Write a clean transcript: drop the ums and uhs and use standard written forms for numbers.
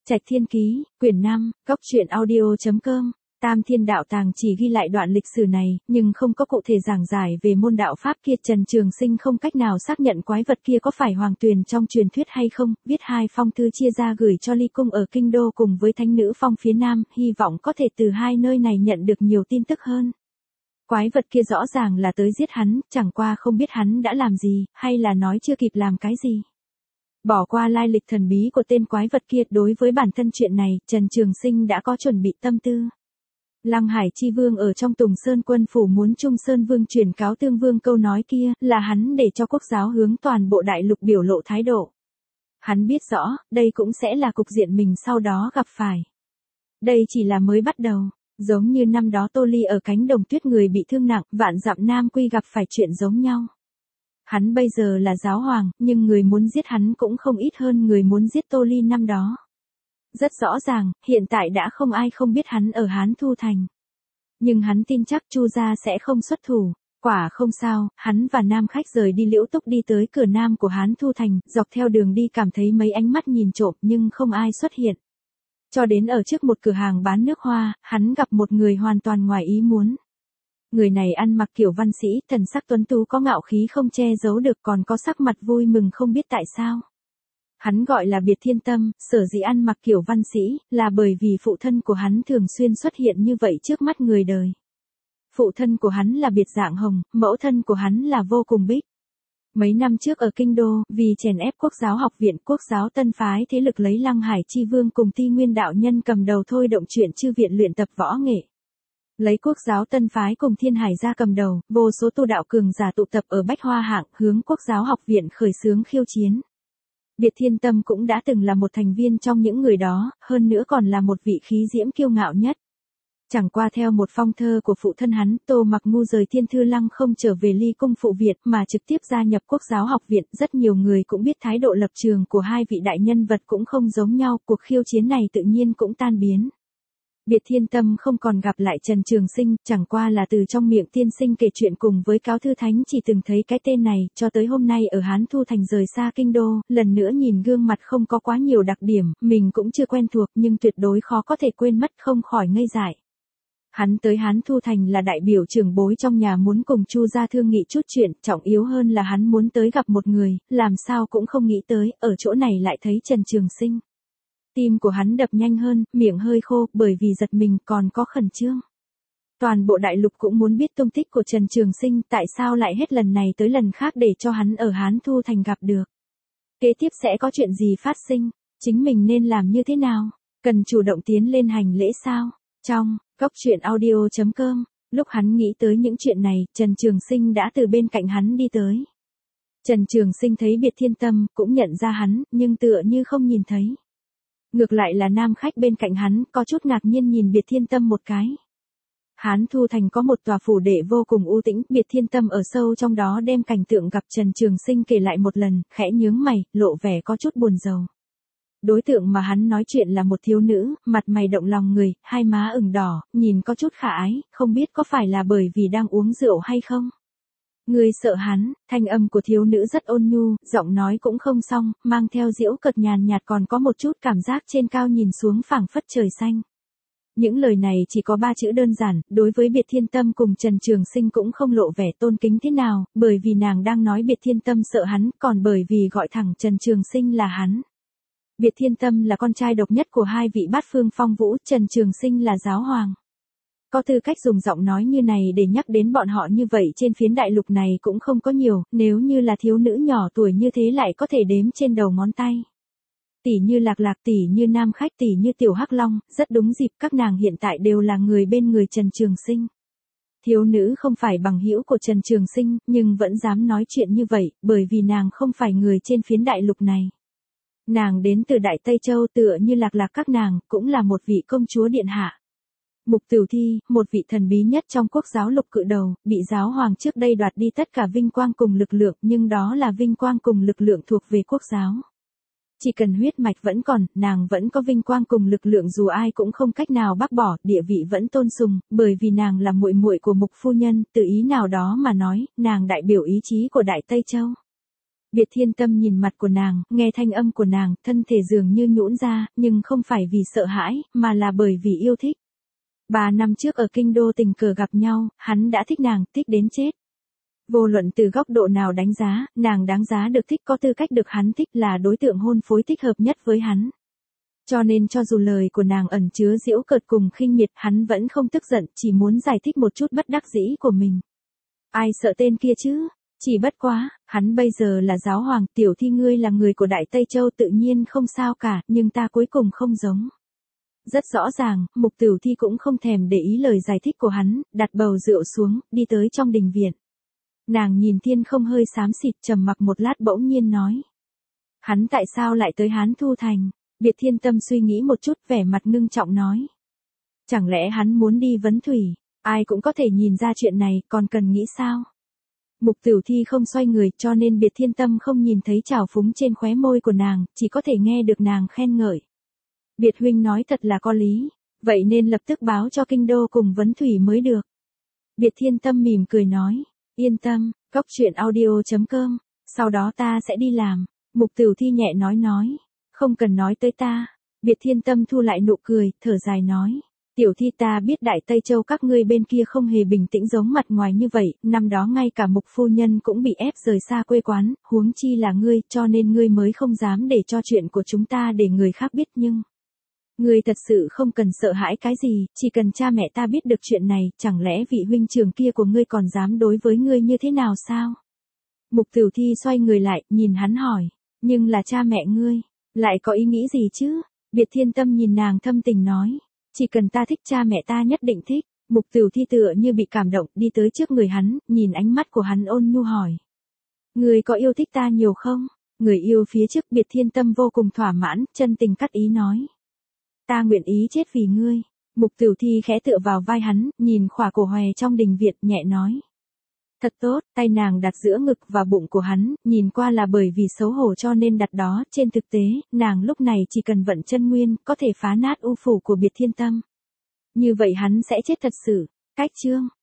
Trạch Thiên Ký, quyển 5, góc truyện audio.com. Tam Thiên Đạo Tàng chỉ ghi lại đoạn lịch sử này, nhưng không có cụ thể giảng giải về môn đạo pháp kia. Trần Trường Sinh không cách nào xác nhận quái vật kia có phải Hoàng Tuyền trong truyền thuyết hay không, viết 2 phong thư chia ra gửi cho Ly Cung ở Kinh Đô cùng với Thánh Nữ Phong phía Nam, hy vọng có thể từ hai nơi này nhận được nhiều tin tức hơn. Quái vật kia rõ ràng là tới giết hắn, chẳng qua không biết hắn đã làm gì, hay là nói chưa kịp làm cái gì. Bỏ qua lai lịch thần bí của tên quái vật kia, đối với bản thân chuyện này, Trần Trường Sinh đã có chuẩn bị tâm tư. Lăng Hải Chi Vương ở trong Tùng Sơn quân phủ muốn Trung Sơn Vương truyền cáo Tương Vương câu nói kia, là hắn để cho quốc giáo hướng toàn bộ đại lục biểu lộ thái độ. Hắn biết rõ, đây cũng sẽ là cục diện mình sau đó gặp phải. Đây chỉ là mới bắt đầu, giống như năm đó Tô Ly ở cánh đồng tuyết người bị thương nặng, vạn dặm Nam Quy gặp phải chuyện giống nhau. Hắn bây giờ là giáo hoàng, nhưng người muốn giết hắn cũng không ít hơn người muốn giết Tô Ly năm đó. Rất rõ ràng, hiện tại đã không ai không biết hắn ở Hán Thu Thành. Nhưng hắn tin chắc Chu gia sẽ không xuất thủ. Quả không sao, hắn và nam khách rời đi Liễu Túc đi tới cửa nam của Hán Thu Thành, dọc theo đường đi cảm thấy mấy ánh mắt nhìn trộm nhưng không ai xuất hiện. Cho đến ở trước một cửa hàng bán nước hoa, hắn gặp một người hoàn toàn ngoài ý muốn. Người này ăn mặc kiểu văn sĩ, thần sắc tuấn tú có ngạo khí không che giấu được, còn có sắc mặt vui mừng không biết tại sao. Hắn gọi là Biệt Thiên Tâm, sở dĩ ăn mặc kiểu văn sĩ, là bởi vì phụ thân của hắn thường xuyên xuất hiện như vậy trước mắt người đời. Phụ thân của hắn là Biệt Dạng Hồng, mẫu thân của hắn là Vô Cùng Bích. Mấy năm trước ở Kinh Đô, vì chèn ép Quốc giáo học viện, Quốc giáo tân phái thế lực lấy Lăng Hải Chi Vương cùng Ti Nguyên đạo nhân cầm đầu thôi động chuyện chư viện luyện tập võ nghệ. Lấy Quốc giáo tân phái cùng Thiên Hải gia cầm đầu, vô số tu đạo cường giả tụ tập ở Bách Hoa Hạng, hướng Quốc giáo học viện khởi xướng khiêu chiến. Biệt Thiên Tâm cũng đã từng là một thành viên trong những người đó, hơn nữa còn là một vị khí diễm kiêu ngạo nhất. Chẳng qua theo một phong thơ của phụ thân hắn, Tô Mặc Ngu rời Thiên Thư Lăng không trở về Ly Cung phụ Việt mà trực tiếp gia nhập Quốc giáo học viện, rất nhiều người cũng biết thái độ lập trường của hai vị đại nhân vật cũng không giống nhau, cuộc khiêu chiến này tự nhiên cũng tan biến. Biệt Thiên Tâm không còn gặp lại Trần Trường Sinh, chẳng qua là từ trong miệng tiên sinh kể chuyện cùng với Cáo Thư Thánh chỉ từng thấy cái tên này, cho tới hôm nay ở Hán Thu Thành rời xa Kinh Đô, lần nữa nhìn gương mặt không có quá nhiều đặc điểm, mình cũng chưa quen thuộc nhưng tuyệt đối khó có thể quên mất, không khỏi ngây dại. Hắn tới Hán Thu Thành là đại biểu trưởng bối trong nhà muốn cùng Chu gia thương nghị chút chuyện, trọng yếu hơn là hắn muốn tới gặp một người, làm sao cũng không nghĩ tới, ở chỗ này lại thấy Trần Trường Sinh. Tim của hắn đập nhanh hơn, miệng hơi khô, bởi vì giật mình còn có khẩn trương. Toàn bộ đại lục cũng muốn biết tung tích của Trần Trường Sinh, tại sao lại hết lần này tới lần khác để cho hắn ở Hán Thu Thành gặp được. Kế tiếp sẽ có chuyện gì phát sinh, chính mình nên làm như thế nào, cần chủ động tiến lên hành lễ sao? Trong góc truyện audio.com, lúc hắn nghĩ tới những chuyện này, Trần Trường Sinh đã từ bên cạnh hắn đi tới. Trần Trường Sinh thấy Biệt Thiên Tâm, cũng nhận ra hắn, nhưng tựa như không nhìn thấy. Ngược lại là nam khách bên cạnh hắn, có chút ngạc nhiên nhìn Biệt Thiên Tâm một cái. Hán Thu Thành có một tòa phủ đệ vô cùng u tĩnh, Biệt Thiên Tâm ở sâu trong đó đem cảnh tượng gặp Trần Trường Sinh kể lại một lần, khẽ nhướng mày, lộ vẻ có chút buồn rầu. Đối tượng mà hắn nói chuyện là một thiếu nữ, mặt mày động lòng người, hai má ửng đỏ, nhìn có chút khả ái, không biết có phải là bởi vì đang uống rượu hay không. Người sợ hắn, thanh âm của thiếu nữ rất ôn nhu, giọng nói cũng không xong, mang theo giễu cợt nhàn nhạt, còn có một chút cảm giác trên cao nhìn xuống phảng phất trời xanh. Những lời này chỉ có 3 chữ đơn giản, đối với Biệt Thiên Tâm cùng Trần Trường Sinh cũng không lộ vẻ tôn kính thế nào, bởi vì nàng đang nói Biệt Thiên Tâm sợ hắn, còn bởi vì gọi thẳng Trần Trường Sinh là hắn. Biệt Thiên Tâm là con trai độc nhất của hai vị bát phương phong vũ, Trần Trường Sinh là giáo hoàng. Có tư cách dùng giọng nói như này để nhắc đến bọn họ như vậy trên phiến đại lục này cũng không có nhiều, nếu như là thiếu nữ nhỏ tuổi như thế lại có thể đếm trên đầu ngón tay. Tỷ như Lạc Lạc, tỷ như nam khách, tỷ như Tiểu Hắc Long, rất đúng dịp, các nàng hiện tại đều là người bên người Trần Trường Sinh. Thiếu nữ không phải bằng hữu của Trần Trường Sinh, nhưng vẫn dám nói chuyện như vậy, bởi vì nàng không phải người trên phiến đại lục này. Nàng đến từ Đại Tây Châu, tựa như Lạc Lạc các nàng, cũng là một vị công chúa điện hạ. Mục Tửu Thi, một vị thần bí nhất trong quốc giáo lục cự đầu, bị giáo hoàng trước đây đoạt đi tất cả vinh quang cùng lực lượng, nhưng đó là vinh quang cùng lực lượng thuộc về quốc giáo. Chỉ cần huyết mạch vẫn còn, nàng vẫn có vinh quang cùng lực lượng dù ai cũng không cách nào bác bỏ, địa vị vẫn tôn sùng, bởi vì nàng là muội muội của Mục phu nhân, từ ý nào đó mà nói, nàng đại biểu ý chí của Đại Tây Châu. Biệt Thiên Tâm nhìn mặt của nàng, nghe thanh âm của nàng, thân thể dường như nhũn ra, nhưng không phải vì sợ hãi, mà là bởi vì yêu thích. 3 năm trước ở kinh đô tình cờ gặp nhau, hắn đã thích nàng, thích đến chết. Vô luận từ góc độ nào đánh giá, nàng đáng giá được thích, có tư cách được hắn thích, là đối tượng hôn phối thích hợp nhất với hắn. Cho nên cho dù lời của nàng ẩn chứa giễu cợt cùng khinh miệt, hắn vẫn không tức giận, chỉ muốn giải thích một chút bất đắc dĩ của mình. Ai sợ tên kia chứ? Chỉ bất quá, hắn bây giờ là giáo hoàng, tiểu thi ngươi là người của Đại Tây Châu tự nhiên không sao cả, nhưng ta cuối cùng không giống. Rất rõ ràng, Mục Tửu Thi cũng không thèm để ý lời giải thích của hắn, đặt bầu rượu xuống, đi tới trong đình viện. Nàng nhìn thiên không hơi xám xịt, trầm mặc một lát bỗng nhiên nói. Hắn tại sao lại tới Hán Thu Thành? Biệt Thiên Tâm suy nghĩ một chút, vẻ mặt ngưng trọng nói. Chẳng lẽ hắn muốn đi vấn thủy? Ai cũng có thể nhìn ra chuyện này, còn cần nghĩ sao? Mục Tửu Thi không xoay người, cho nên Biệt Thiên Tâm không nhìn thấy trào phúng trên khóe môi của nàng, chỉ có thể nghe được nàng khen ngợi. Biệt huynh nói thật là có lý, vậy nên lập tức báo cho kinh đô cùng vấn thủy mới được. Biệt Thiên Tâm mỉm cười nói, yên tâm, coctruyện.audio.com, sau đó ta sẽ đi làm. Mục Tửu Thi nhẹ nói, không cần nói tới ta. Biệt Thiên Tâm thu lại nụ cười, thở dài nói, tiểu thi ta biết Đại Tây Châu các ngươi bên kia không hề bình tĩnh giống mặt ngoài như vậy, năm đó ngay cả Mục phu nhân cũng bị ép rời xa quê quán, huống chi là ngươi, cho nên ngươi mới không dám để cho chuyện của chúng ta để người khác biết, nhưng ngươi thật sự không cần sợ hãi cái gì, chỉ cần cha mẹ ta biết được chuyện này, chẳng lẽ vị huynh trưởng kia của ngươi còn dám đối với ngươi như thế nào sao? Mục Tửu Thi xoay người lại, nhìn hắn hỏi, nhưng là cha mẹ ngươi, lại có ý nghĩ gì chứ? Biệt Thiên Tâm nhìn nàng thâm tình nói, chỉ cần ta thích cha mẹ ta nhất định thích. Mục Tửu Thi tựa như bị cảm động, đi tới trước người hắn, nhìn ánh mắt của hắn ôn nhu hỏi. Ngươi có yêu thích ta nhiều không? Người yêu phía trước. Biệt Thiên Tâm vô cùng thỏa mãn, chân tình cắt ý nói. Ta nguyện ý chết vì ngươi. Mục Tửu Thi khẽ tựa vào vai hắn, nhìn khỏa cổ hòe trong đình viện, nhẹ nói. Thật tốt, tay nàng đặt giữa ngực và bụng của hắn, nhìn qua là bởi vì xấu hổ cho nên đặt đó, trên thực tế, nàng lúc này chỉ cần vận chân nguyên, có thể phá nát u phủ của Biệt Thiên Tâm. Như vậy hắn sẽ chết thật sự. Cách chương